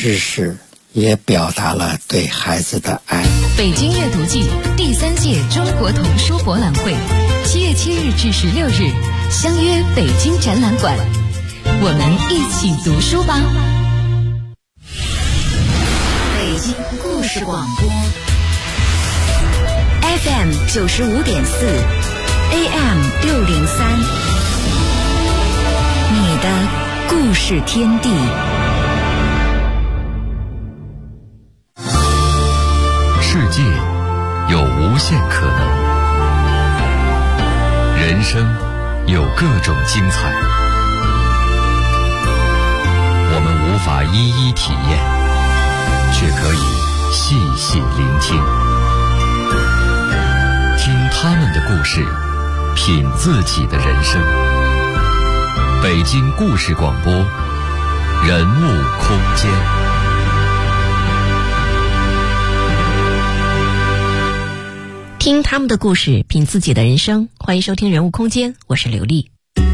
知识，也表达了对孩子的爱。 北京阅读季第3届中国童书博览会7月7日至16日相约北京展览馆，我们一起读书吧。北京故事广播 FM 95.4 AM 603，你的故事天地。 世界有无限可能，人生有各种精彩，我们无法一一体验，却可以细细聆听，听他们的故事，品自己的人生。北京故事广播，人物空间。 听他们的故事，品自己的人生。欢迎收听人物空间，我是刘丽。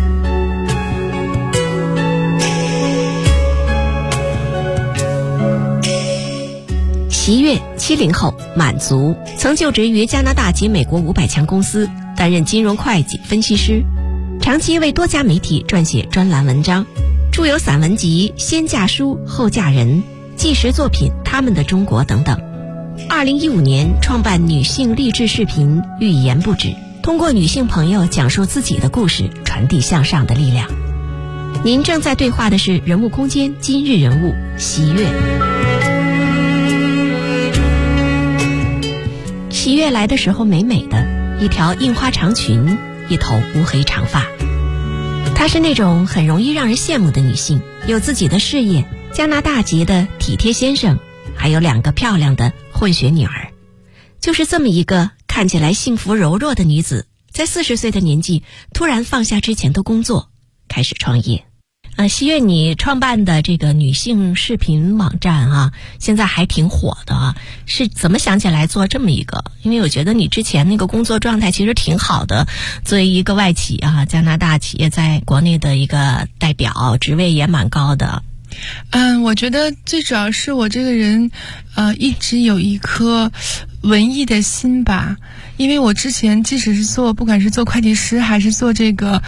席月70后，满族，曾就职于加拿大及美国500强公司，担任金融会计分析师，长期为多家媒体撰写专栏文章，著有散文集《先嫁书后嫁人》、纪实作品《他们的中国》等等。2015年创办女性励志视频《欲言不止》，通过女性朋友讲述自己的故事，传递向上的力量。您正在对话的是人物空间今日人物席月。席月来的时候美美的，一条印花长裙，一头乌黑长发。她是那种很容易让人羡慕的女性，有自己的事业，加拿大籍的体贴先生，还有2个漂亮的混血女儿。就是这么一个看起来幸福柔弱的女子，在40岁的年纪突然放下之前的工作，开始创业。席月，你创办的这个女性视频网站啊，现在还挺火的啊，是怎么想起来做这么一个？因为我觉得你之前那个工作状态其实挺好的，作为一个外企啊，加拿大企业在国内的一个代表，职位也蛮高的。 我觉得最主要是我这个人一直有一颗文艺的心吧，因为我之前即使是不管是做会计师还是做这个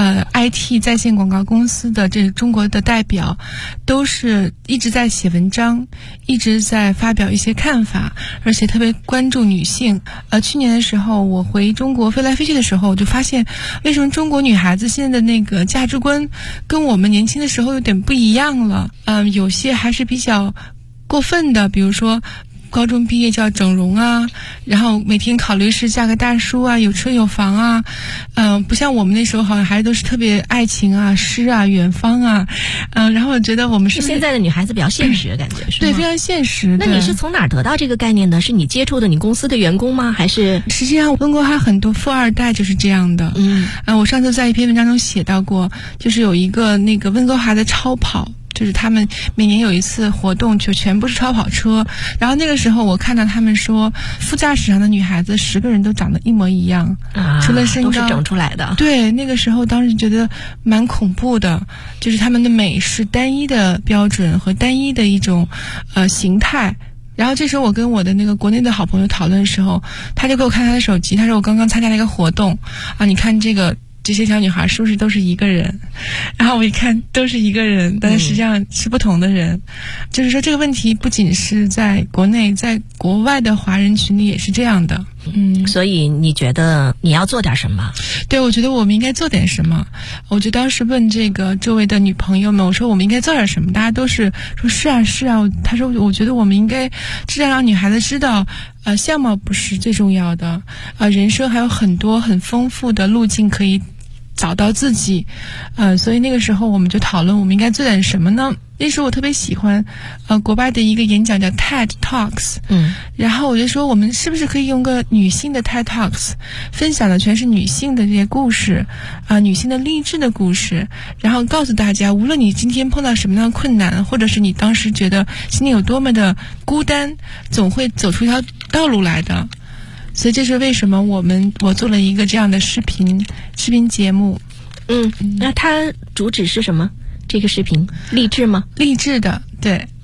IT 在线广告公司的这个中国的代表，都是一直在写文章，一直在发表一些看法，而且特别关注女性。去年的时候我回中国飞来飞去的时候，我就发现为什么中国女孩子现在的那个价值观跟我们年轻的时候有点不一样了。有些还是比较过分的，比如说高中毕业就要整容啊，然后每天考虑是嫁个大叔啊，有车有房啊，不像我们那时候好像还都是特别爱情啊、诗啊、远方啊，然后我觉得我们是现在的女孩子比较现实，感觉是吗？ 对，非常现实。 那你是从哪儿得到这个概念的？是你接触的你公司的员工吗？还是实际上温哥华很多富二代就是这样的。我上次在一篇文章中写到过，就是有一个那个温哥华的超跑。就是他们每年有一次活动，就全部是超跑车。然后那个时候我看到他们说，副驾驶上的女孩子10个人都长得一模一样，除了身高， 都是整出来的。 对，那个时候当时觉得蛮恐怖的，就是他们的美是单一的标准和单一的一种形态。然后这时候我跟我的那个国内的好朋友讨论的时候，他就给我看他的手机，他说我刚刚参加了一个活动啊，你看这些小女孩是不是都是一个人？然后我一看都是一个人，但是实际上是不同的人。就是说这个问题不仅是在国内，在国外的华人群里也是这样的。 所以你觉得你要做点什么？ 对，我觉得我们应该做点什么。我就当时问这个周围的女朋友们，我说我们应该做点什么？大家都是说是啊是啊。他说我觉得我们应该至少让女孩子知道，相貌不是最重要的，人生还有很多很丰富的路径可以找到自己。所以那个时候我们就讨论我们应该做点什么呢？那时候我特别喜欢国外的一个演讲叫 TED Talks， 然后我就说我们是不是可以用个女性的 TED Talks， 分享的全是女性的这些故事女性的励志的故事，然后告诉大家，无论你今天碰到什么样的困难，或者是你当时觉得心里有多么的孤单，总会走出一条道路来的。所以这是为什么我做了一个这样的视频节目。 那它主旨是什么？这个视频励志吗？ 励志的，对。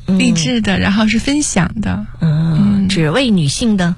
励志的，然后是分享的。 只为女性的，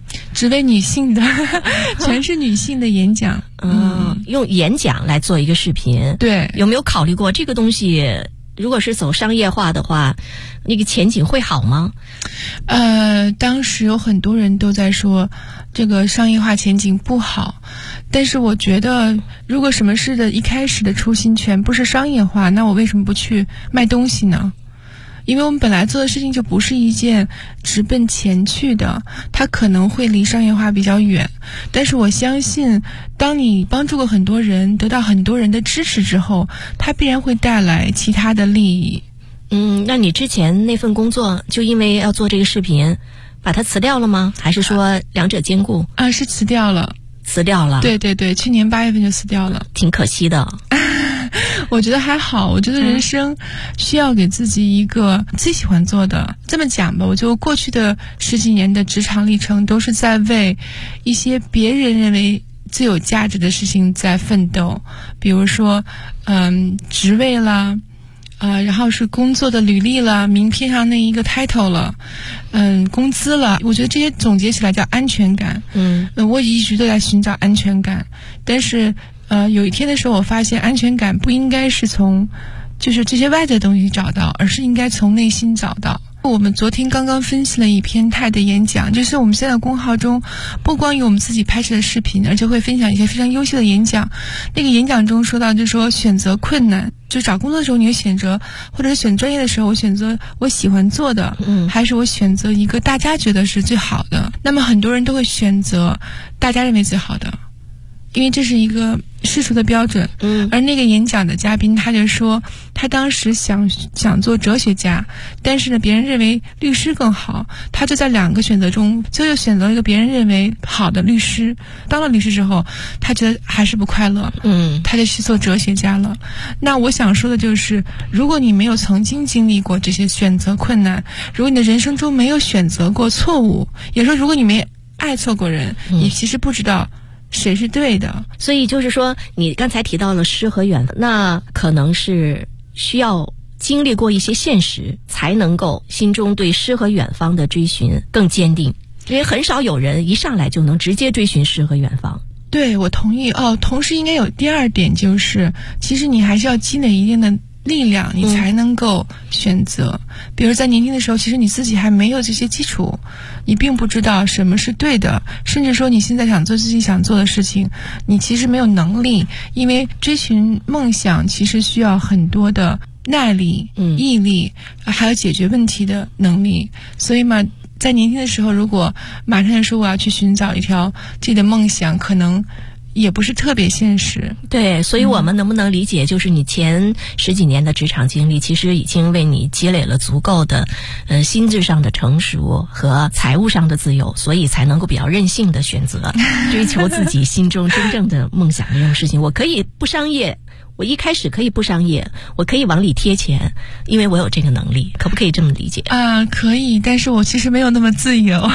全是女性的演讲。 用演讲来做一个视频。 对， 有没有考虑过这个东西？如果是走商业化的话，那个前景会好吗？ 当时有很多人都在说这个商业化前景不好，但是我觉得如果什么事的一开始的初心全不是商业化，那我为什么不去卖东西呢？因为我们本来做的事情就不是一件直奔前去的，它可能会离商业化比较远，但是我相信当你帮助过很多人，得到很多人的支持之后，它必然会带来其他的利益。 那你之前那份工作就因为要做这个视频把它辞掉了吗？还是说两者兼顾？ 是辞掉了。对对对，去年8月份就辞掉了。 挺可惜的。 我觉得还好，我觉得人生需要给自己一个最喜欢做的。这么讲吧，我就过去的10几年的职场历程都是在为一些别人认为最有价值的事情在奋斗，比如说职位啦，然后是工作的履历了，名片上那一个 title 了，工资了。我觉得这些总结起来叫安全感。我一直都在寻找安全感，但是有一天的时候，我发现安全感不应该是从就是这些外在的东西找到，而是应该从内心找到。我们昨天刚刚分析了一篇泰的演讲，就是我们现在公号中不光有我们自己拍摄的视频，而且会分享一些非常优秀的演讲。那个演讲中说到，就是说选择困难，就找工作的时候你会选择，或者是选专业的时候我选择我喜欢做的，还是我选择一个大家觉得是最好的。那么很多人都会选择大家认为最好的，因为这是一个世俗的标准。而那个演讲的嘉宾他就说，他当时想做哲学家，但是呢别人认为律师更好，他就在2个选择中就选择了一个别人认为好的律师。当了律师之后，他觉得还是不快乐，他就去做哲学家了。那我想说的就是，如果你没有曾经经历过这些选择困难，如果你的人生中没有选择过错误，也说如果你没爱错过人，你其实不知道谁是对的。 所以就是说，你刚才提到了诗和远，那可能是需要经历过一些现实，才能够心中对诗和远方的追寻更坚定。因为很少有人一上来就能直接追寻诗和远方。 对，我同意。同时应该有第2点，就是其实你还是要积累一定的力量，你才能够选择。比如在年轻的时候，其实你自己还没有这些基础，你并不知道什么是对的，甚至说你现在想做自己想做的事情，你其实没有能力。因为追寻梦想其实需要很多的耐力、毅力，还有解决问题的能力。所以嘛，在年轻的时候，如果马上就说我要去寻找一条自己的梦想，可能也不是特别现实。 对，所以我们能不能理解，就是你前10几年的职场经历，其实已经为你积累了足够的心智上的成熟和财务上的自由，所以才能够比较任性的选择追求自己心中真正的梦想这种事情。我可以不商业，我一开始可以不商业，我可以往里贴钱，因为我有这个能力。可不可以这么理解？ 可以，但是我其实没有那么自由。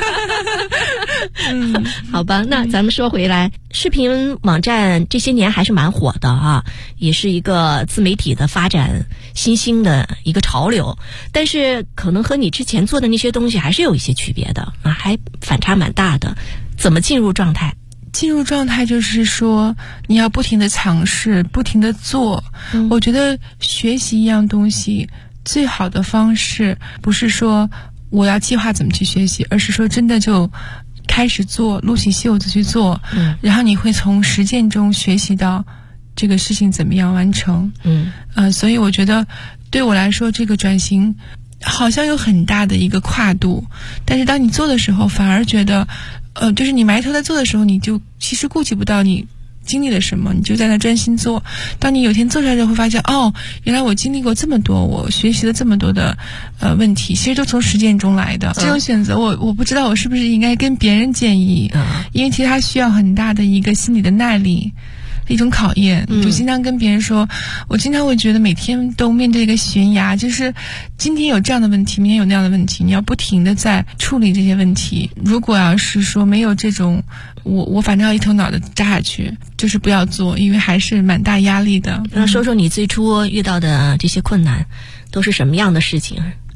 好吧，那咱们说回来，视频网站这些年还是蛮火的啊，也是一个自媒体的发展新兴的一个潮流，但是可能和你之前做的那些东西还是有一些区别的啊，还反差蛮大的。怎么进入状态？ 进入状态就是说你要不停的尝试，不停的做。我觉得学习一样东西最好的方式不是说我要计划怎么去学习，而是说真的就开始做，撸起袖子去做，然后你会从实践中学习到这个事情怎么样完成。所以我觉得对我来说这个转型好像有很大的一个跨度，但是当你做的时候反而觉得就是你埋头在做的时候，你就其实顾及不到你经历了什么，你就在那专心做。当你有天做出来之后，会发现原来我经历过这么多，我学习了这么多的问题，其实都从实践中来的。这种选择我不知道我是不是应该跟别人建议，因为其实它需要很大的一个心理的耐力，一种考验。就经常跟别人说，我经常会觉得每天都面对一个悬崖，就是今天有这样的问题，明天有那样的问题，你要不停的在处理这些问题。如果要是说没有这种我反正要一头脑的扎下去，就是不要做，因为还是蛮大压力的。 那说说你最初遇到的这些困难都是什么样的事情？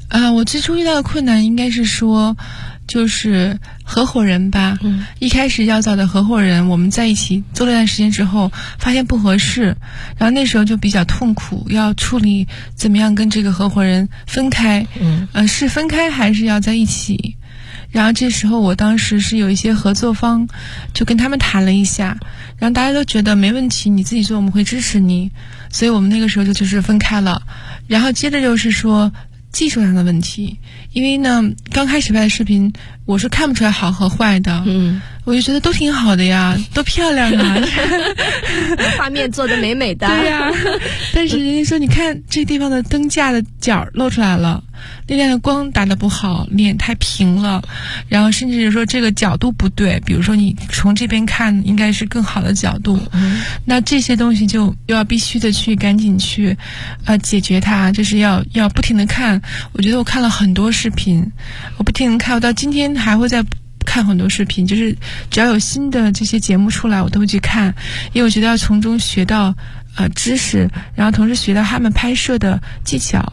我最初遇到的困难应该是说，就是合伙人吧。一开始要找的合伙人，我们在一起做了一段时间之后，发现不合适，然后那时候就比较痛苦，要处理怎么样跟这个合伙人分开。是分开还是要在一起？然后这时候我当时是有一些合作方，就跟他们谈了一下，然后大家都觉得没问题，你自己做我们会支持你，所以我们那个时候就是分开了。然后接着就是说技术上的问题，因为呢刚开始拍的视频我是看不出来好和坏的，我就觉得都挺好的呀，都漂亮啊， 画面做得美美的。 对呀，但是人家说你看这地方的灯架的角露出来了，那边的光打得不好，脸太平了，然后甚至是说这个角度不对，比如说你从这边看应该是更好的角度，那这些东西就要必须的去赶紧去解决它，就是要不停的看。我觉得我看了很多视频，我不停的看，我到今天还会再看很多视频，就是只要有新的这些节目出来我都会去看，因为我觉得要从中学到知识，然后同时学到他们拍摄的技巧。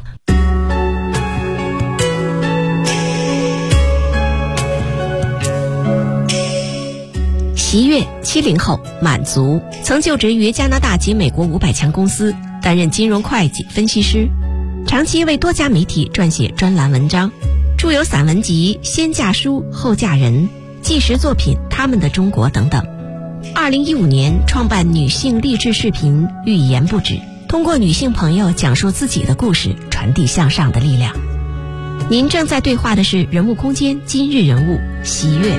席月70后，满族，曾就职于加拿大及美国500强公司，担任金融会计分析师，长期为多家媒体撰写专栏文章，著有散文集《先嫁书后嫁人》、纪实作品《他们的中国》等等。2015年创办女性励志视频《欲言不止》，通过女性朋友讲述自己的故事，传递向上的力量。您正在对话的是人物空间今日人物席月。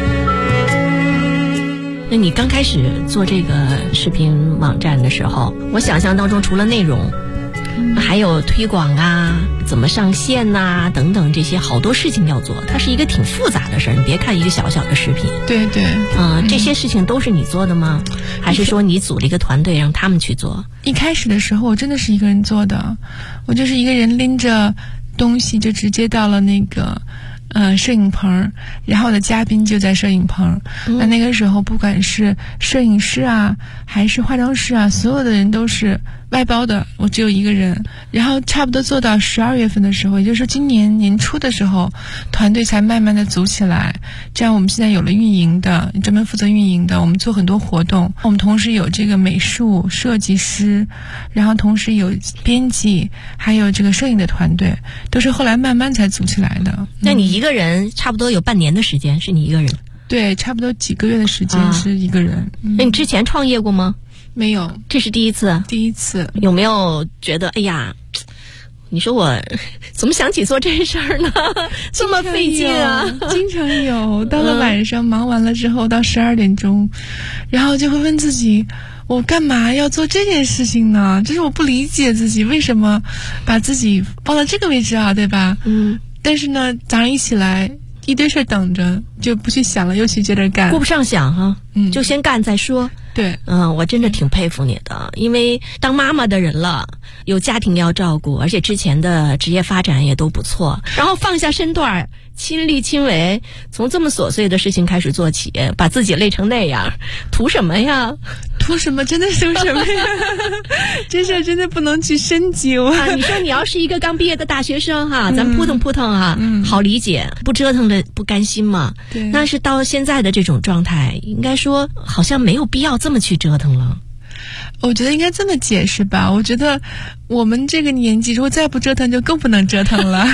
那你刚开始做这个视频网站的时候，我想象当中除了内容，还有推广啊，怎么上线啊等等，这些好多事情要做，它是一个挺复杂的事儿。你别看一个小小的视频， 对对， 这些事情都是你做的吗？还是说你组了一个团队让他们去做？ 一开始的时候我真的是一个人做的，我就是一个人拎着东西就直接到了那个摄影棚，然后我的嘉宾就在摄影棚。那个时候不管是摄影师啊还是化妆师啊，所有的人都是外包的，我只有一个人。然后差不多做到12月份的时候，也就是说今年年初的时候，团队才慢慢的组起来。这样我们现在有了运营的，专门负责运营的，我们做很多活动，我们同时有这个美术设计师，然后同时有编辑，还有这个摄影的团队，都是后来慢慢才组起来的。 那你一个人差不多有半年的时间是你一个人？ 对，差不多几个月的时间是一个人。 那你之前创业过吗？ 没有， 这是第一次。 第一次。 有没有觉得哎呀，你说我怎么想起做这事儿呢？这么费劲啊！ 经常有，到了晚上忙完了之后到12点钟，然后就会问自己，我干嘛要做这件事情呢？就是我不理解自己为什么把自己放到这个位置啊，对吧？但是呢，早上一起来一堆事等着，就不去想了，又去接着干， 顾不上想哈，就先干再说。 对， 我真的挺佩服你的，因为当妈妈的人了，有家庭要照顾，而且之前的职业发展也都不错，然后放下身段，亲力亲为，从这么琐碎的事情开始做起，把自己累成那样，图什么呀？ 图什么？真的是什么呀？这事儿真的不能去深究啊！你说你要是一个刚毕业的大学生哈，咱扑腾扑腾哈，好理解，不折腾的不甘心嘛。 对。 但是到现在的这种状态，应该说好像没有必要这么去折腾了。 我觉得应该这么解释吧，我觉得我们这个年纪如果再不折腾就更不能折腾了。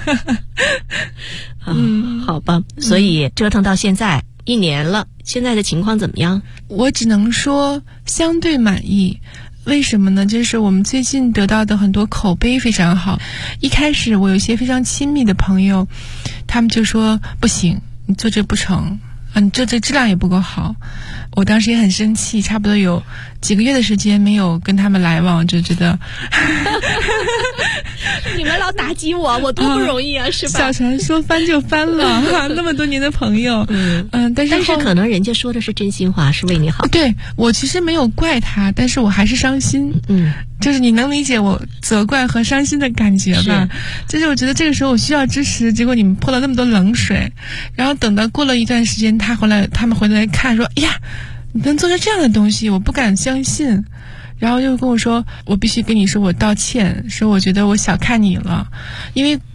好吧，所以折腾到现在1年了，现在的情况怎么样？ 我只能说相对满意。为什么呢？就是我们最近得到的很多口碑非常好。一开始我有一些非常亲密的朋友，他们就说不行，你做这不成，你做这质量也不够好。我当时也很生气，差不多有几个月的时间没有跟他们来往，就觉得你们老打击我多不容易啊，是吧？ 小船说翻就翻了，那么多年的朋友，但是可能人家说的是真心话，是为你好。 对，我其实没有怪他，但是我还是伤心。就是你能理解我责怪和伤心的感觉吧？就是我觉得这个时候我需要支持，结果你们泼了那么多冷水，然后等到过了一段时间，他们回来看说，哎呀，你能做出这样的东西，我不敢相信。然后又跟我说，我必须跟你说我道歉，说我觉得我小看你了，因为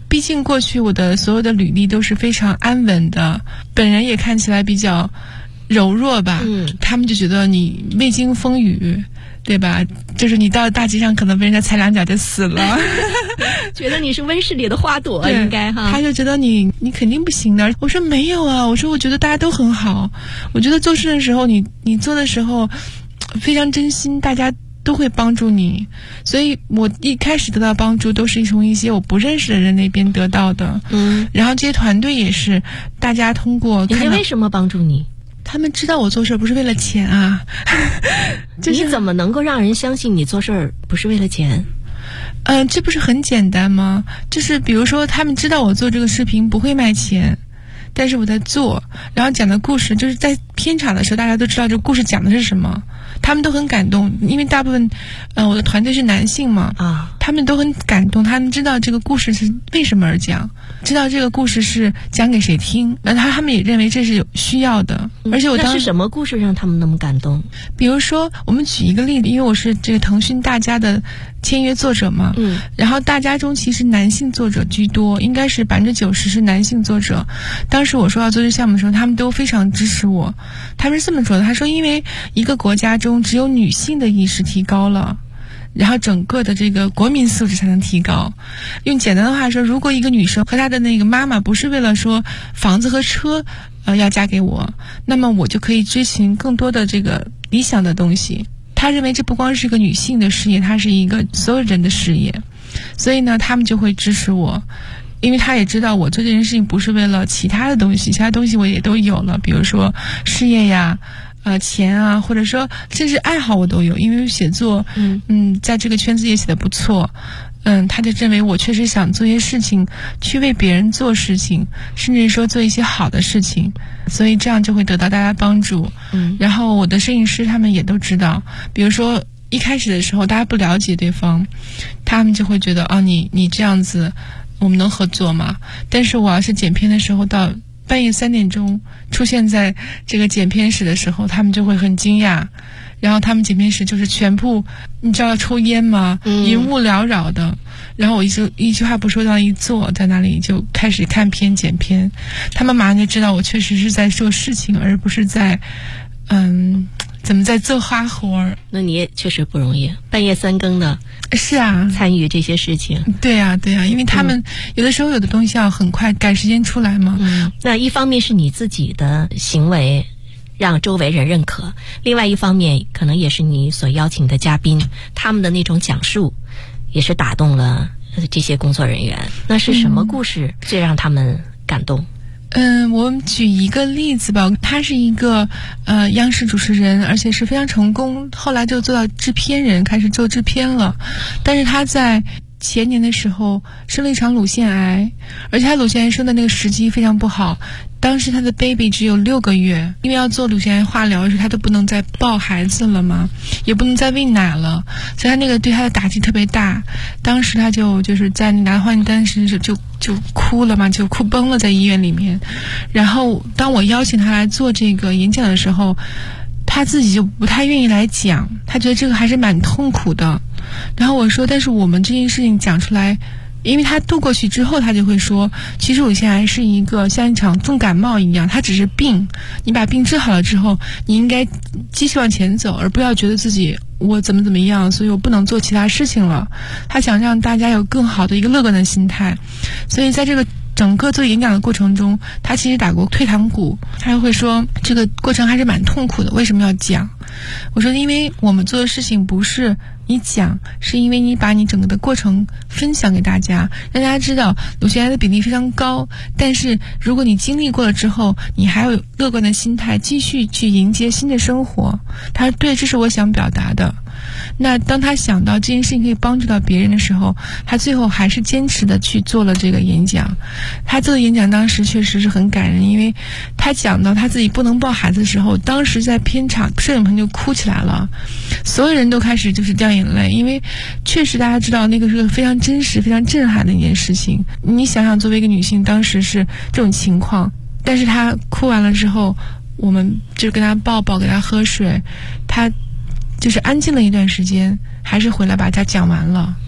毕竟过去我的所有的履历都是非常安稳的，本人也看起来比较柔弱吧，他们就觉得你未经风雨，对吧？就是你到大街上可能被人家踩两脚就死了， 觉得你是温室里的花朵，应该哈。 他就觉得你肯定不行的。我说没有啊，我说我觉得大家都很好，我觉得做事的时候你做的时候非常真心，大家都会帮助你。所以我一开始得到帮助都是从一些我不认识的人那边得到的。然后这些团队也是大家通过看到。 人家为什么帮助你？ 他们知道我做事不是为了钱啊。 你怎么能够让人相信你做事不是为了钱？ 这不是很简单吗？就是比如说他们知道我做这个视频不会卖钱，但是我在做，然后讲的故事就是在片场的时候大家都知道这个故事讲的是什么，他们都很感动，因为大部分我的团队是男性嘛，他们都很感动，他们知道这个故事是为什么而讲，知道这个故事是讲给谁听，他们也认为这是有需要的。而且我那是什么故事让他们那么感动？ 比如说我们举一个例子，因为我是这个腾讯大家的签约作者嘛，然后大家中其实男性作者居多，应该是90%是男性作者。当时我说要做这项目的时候，他们都非常支持我。他们是这么说的，他说因为一个国家中只有女性的意识提高了，然后整个的这个国民素质才能提高。用简单的话说，如果一个女生和她的那个妈妈不是为了说房子和车要嫁给我，那么我就可以追寻更多的这个理想的东西。他认为这不光是一个女性的事业，它是一个所有人的事业，所以呢他们就会支持我。因为他也知道我做这件事情不是为了其他的东西，其他东西我也都有了，比如说事业呀钱啊，或者说甚至爱好我都有，因为写作在这个圈子也写得不错。他就认为我确实想做一些事情，去为别人做事情，甚至说做一些好的事情，所以这样就会得到大家帮助。然后我的摄影师他们也都知道，比如说一开始的时候大家不了解对方，他们就会觉得你这样子我们能合作吗？但是我要是剪片的时候到半夜3点钟出现在这个剪片室的时候，他们就会很惊讶。然后他们剪片室就是全部，你知道抽烟吗？云雾缭绕的。然后我一句话不说，到一坐在那里就开始看片剪片，他们马上就知道我确实是在做事情，而不是在怎么在做花活儿。 那你也确实不容易，半夜3更的。 是啊， 参与这些事情。 对啊，因为他们有的时候有的东西要很快赶时间出来嘛。 那一方面是你自己的行为让周围人认可，另外一方面可能也是你所邀请的嘉宾，他们的那种讲述也是打动了这些工作人员。那是什么故事最让他们感动？ 我们举一个例子吧，他是一个央视主持人，而且是非常成功，后来就做到制片人，开始做制片了。但是他在前年的时候生了一场乳腺癌，而且他乳腺癌生的那个时机非常不好，当时他的 baby 只有6个月，因为要做乳腺癌化疗时他都不能再抱孩子了嘛，也不能再喂奶了，所以他那个对他的打击特别大。当时他就是在拿换孕单时就哭了嘛，就哭崩了在医院里面。然后当我邀请他来做这个演讲的时候，他自己就不太愿意来讲，他觉得这个还是蛮痛苦的。然后我说，但是我们这件事情讲出来，因为他度过去之后，他就会说，其实乳腺癌是一个像一场重感冒一样，它只是病，你把病治好了之后，你应该继续往前走，而不要觉得自己我怎么样，所以我不能做其他事情了。他想让大家有更好的一个乐观的心态，所以在这个整个做演讲的过程中，他其实打过退堂鼓，他就会说这个过程还是蛮痛苦的，为什么要讲？我说因为我们做的事情不是你讲，是因为你把你整个的过程分享给大家，让大家知道乳腺癌的比例非常高，但是如果你经历过了之后，你还有乐观的心态继续去迎接新的生活。他说对，这是我想表达的。那当他想到这件事情可以帮助到别人的时候，他最后还是坚持的去做了这个演讲。他做的演讲当时确实是很感人，因为他讲到他自己不能抱孩子的时候，当时在片场摄影棚就哭起来了，所有人都开始就是掉眼泪，因为确实大家知道那个是个非常真实非常震撼的一件事情。你想想作为一个女性当时是这种情况，但是她哭完了之后，我们就跟她抱抱，给她喝水，她就是安静了一段时间，还是回来把它讲完了。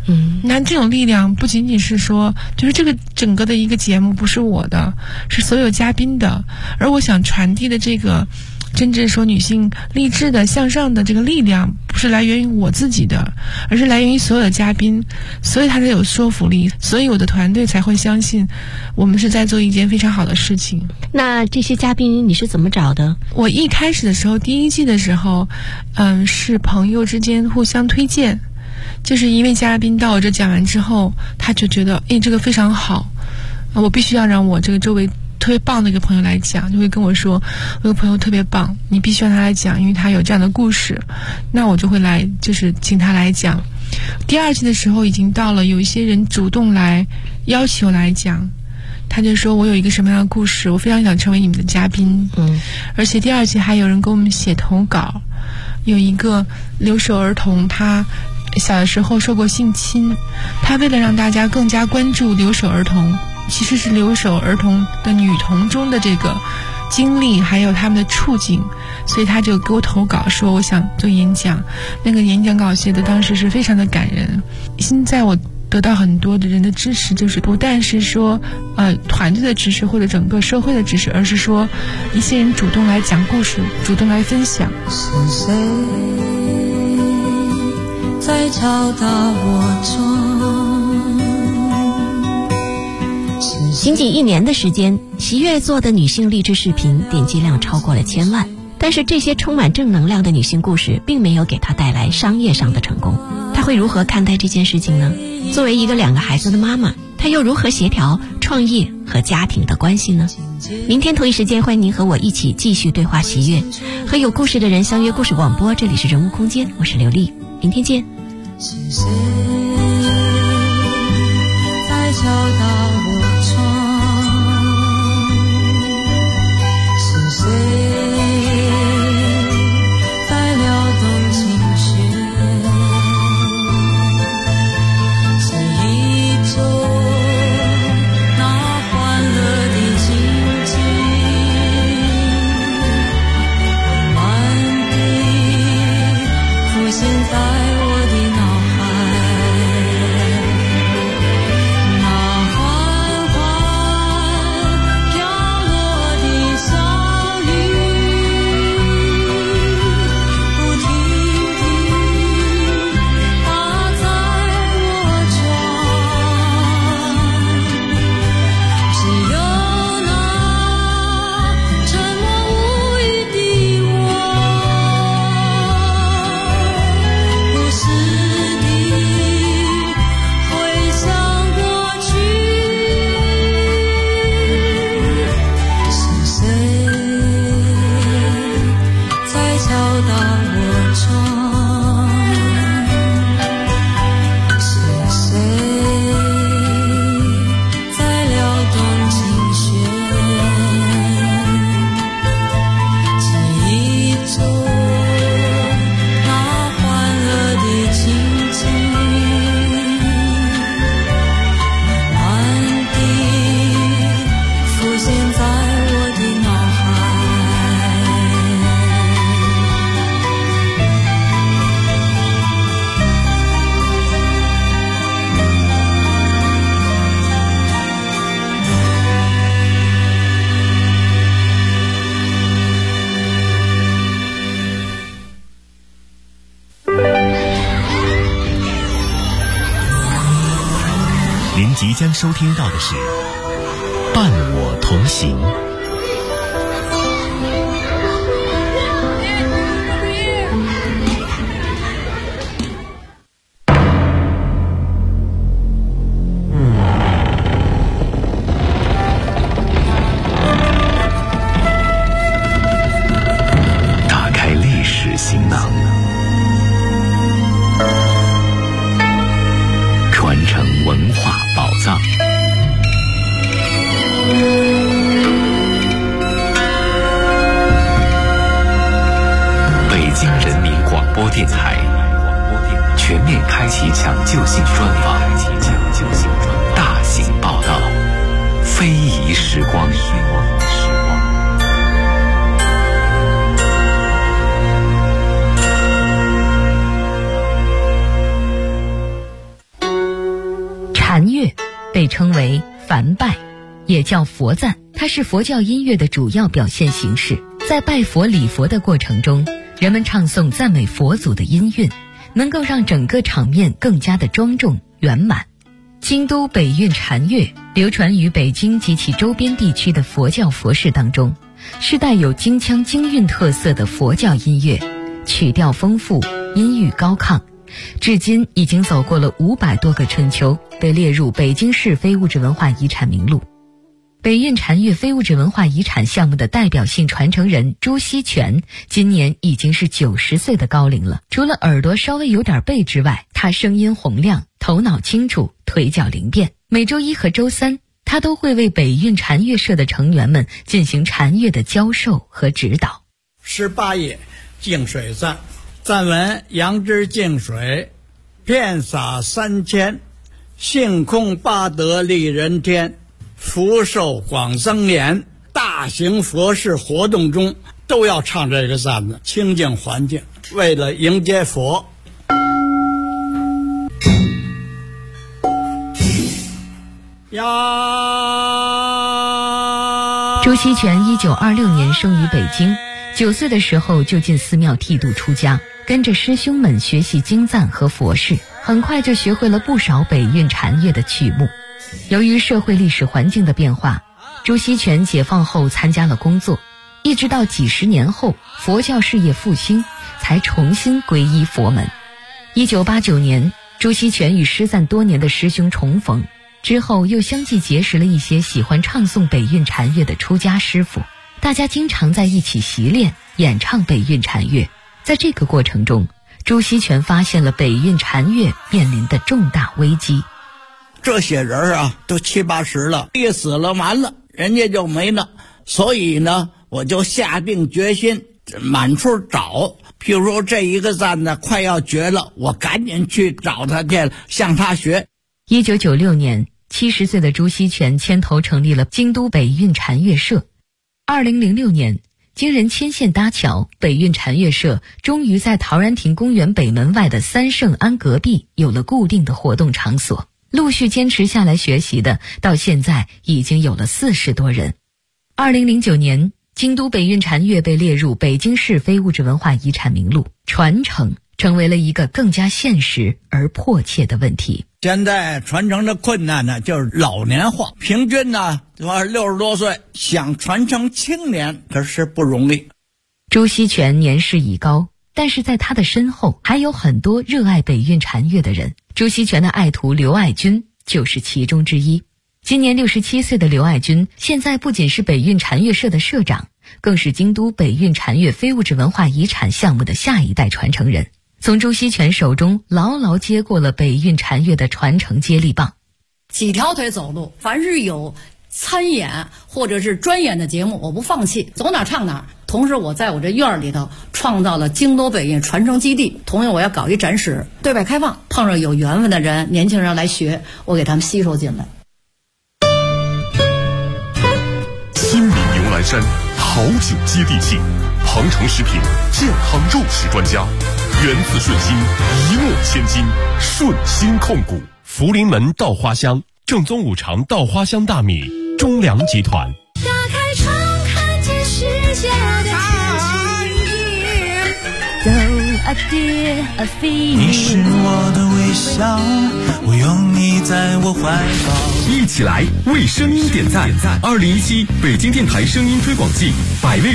那这种力量不仅仅是说，就是这个整个的一个节目不是我的，是所有嘉宾的，而我想传递的这个真正说女性励志的向上的这个力量，不是来源于我自己的，而是来源于所有的嘉宾，所以它才有说服力，所以我的团队才会相信我们是在做一件非常好的事情。 那这些嘉宾你是怎么找的？ 我一开始的时候，第一季的时候，是朋友之间互相推荐，就是一位嘉宾到我这讲完之后，他就觉得这个非常好，我必须要让我这个周围特别棒的一个朋友来讲，就会跟我说我有个朋友特别棒，你必须让他来讲，因为他有这样的故事，那我就会来就是请他来讲。第二季的时候已经到了有一些人主动来要求来讲，他就说我有一个什么样的故事，我非常想成为你们的嘉宾。而且第二季还有人给我们写投稿，有一个留守儿童，他小的时候受过性侵，他为了让大家更加关注留守儿童，其实是留守儿童的女童中的这个经历还有他们的处境，所以他就给我投稿说我想做演讲，那个演讲稿写的当时是非常的感人。现在我得到很多的人的支持，就是不但是说团队的支持或者整个社会的支持，而是说一些人主动来讲故事，主动来分享。 是谁在敲打我窗？ 仅仅1年的时间，喜悦做的女性励志视频点击量超过了1000万，但是这些充满正能量的女性故事并没有给她带来商业上的成功。她会如何看待这件事情呢？作为一个2个孩子的妈妈，她又如何协调创业和家庭的关系呢？明天同一时间，欢迎您和我一起继续对话喜悦，和有故事的人相约故事广播，这里是人物空间，我是刘丽，明天见。 是谁在敲打我窗？是谁在撩动琴弦？记忆中那欢乐的情景，慢地浮现在我的脑即将收听到的是伴我同行。 打开历史行囊，传承文化宝藏。北京人民广播电台全面开启抢救性专访，大型报道，非遗时光。 被称为梵拜，也叫佛赞，它是佛教音乐的主要表现形式。在拜佛礼佛的过程中，人们唱诵赞美佛祖的音韵，能够让整个场面更加的庄重圆满。京都北韵禅乐流传于北京及其周边地区的佛教佛事当中，是带有京腔京韵特色的佛教音乐，曲调丰富，音域高亢，至今已经走过了500多个春秋，被列入北京市非物质文化遗产名录。北韵禅乐非物质文化遗产项目的代表性传承人朱锡全今年已经是90岁的高龄了。除了耳朵稍微有点背之外，他声音洪亮，头脑清楚，腿脚灵便。每周一和周三，他都会为北韵禅乐社的成员们进行禅乐的教授和指导。 18页净水赞，赞文：杨之净水，遍洒3000，性空八德利人天，福寿广增延。大型佛事活动中都要唱这个赞子，清净环境，为了迎接佛。 朱锡全1926年生于北京，9岁的时候就进寺庙剃度出家，跟着师兄们学习经赞和佛事，很快就学会了不少北韵禅乐的曲目。由于社会历史环境的变化，朱锡全解放后参加了工作，一直到几十年后佛教事业复兴，才重新皈依佛门。1989年，朱锡全与失散多年的师兄重逢，之后又相继结识了一些喜欢唱诵北韵禅乐的出家师傅，大家经常在一起习练演唱北韵禅乐。在这个过程中，朱锡全发现了北韵禅乐面临的重大危机。 这些人啊，都70、80了，一死了完了，人家就没了。所以呢，我就下定决心满处找。譬如说这一个赞呢快要绝了，我赶紧去找他去，向他学。 1996年，70岁的朱锡全牵头成立了京都北韵禅乐社。2006年，经人牵线搭桥，北韵禅乐社终于在陶然亭公园北门外的三圣庵隔壁有了固定的活动场所。陆续坚持下来学习的，到现在已经有了40多人。2009年，京都北韵禅乐被列入北京市非物质文化遗产名录，传承成为了一个更加现实而迫切的问题。 现在传承的困难呢，就是老年化，平均呢60多岁，想传承青年可是不容易。 朱锡全年事已高，但是在他的身后还有很多热爱北韵禅乐的人。朱锡全的爱徒刘爱军就是其中之一。今年67岁的刘爱军，现在不仅是北韵禅乐社的社长，更是京都北韵禅乐非物质文化遗产项目的下一代传承人，从朱锡全手中牢牢接过了北韵禅乐的传承接力棒。 几条腿走路，凡是有参演或者是专演的节目，我不放弃，走哪唱哪。同时我在我这院里头创造了京都北韵传承基地，同样我要搞一展示，对外开放，碰上有缘分的人，年轻人来学，我给他们吸收进来。 新民牛栏山好酒接地气，鹏程食品健康肉食专家，源自顺心，一诺千金，顺心控股。福临门稻花香，正宗五常稻花香大米，中粮集团。 打开窗看见世界的你是我的微笑，我拥你在我怀抱。 一起来为声音点赞。2017北京电台声音推广季百位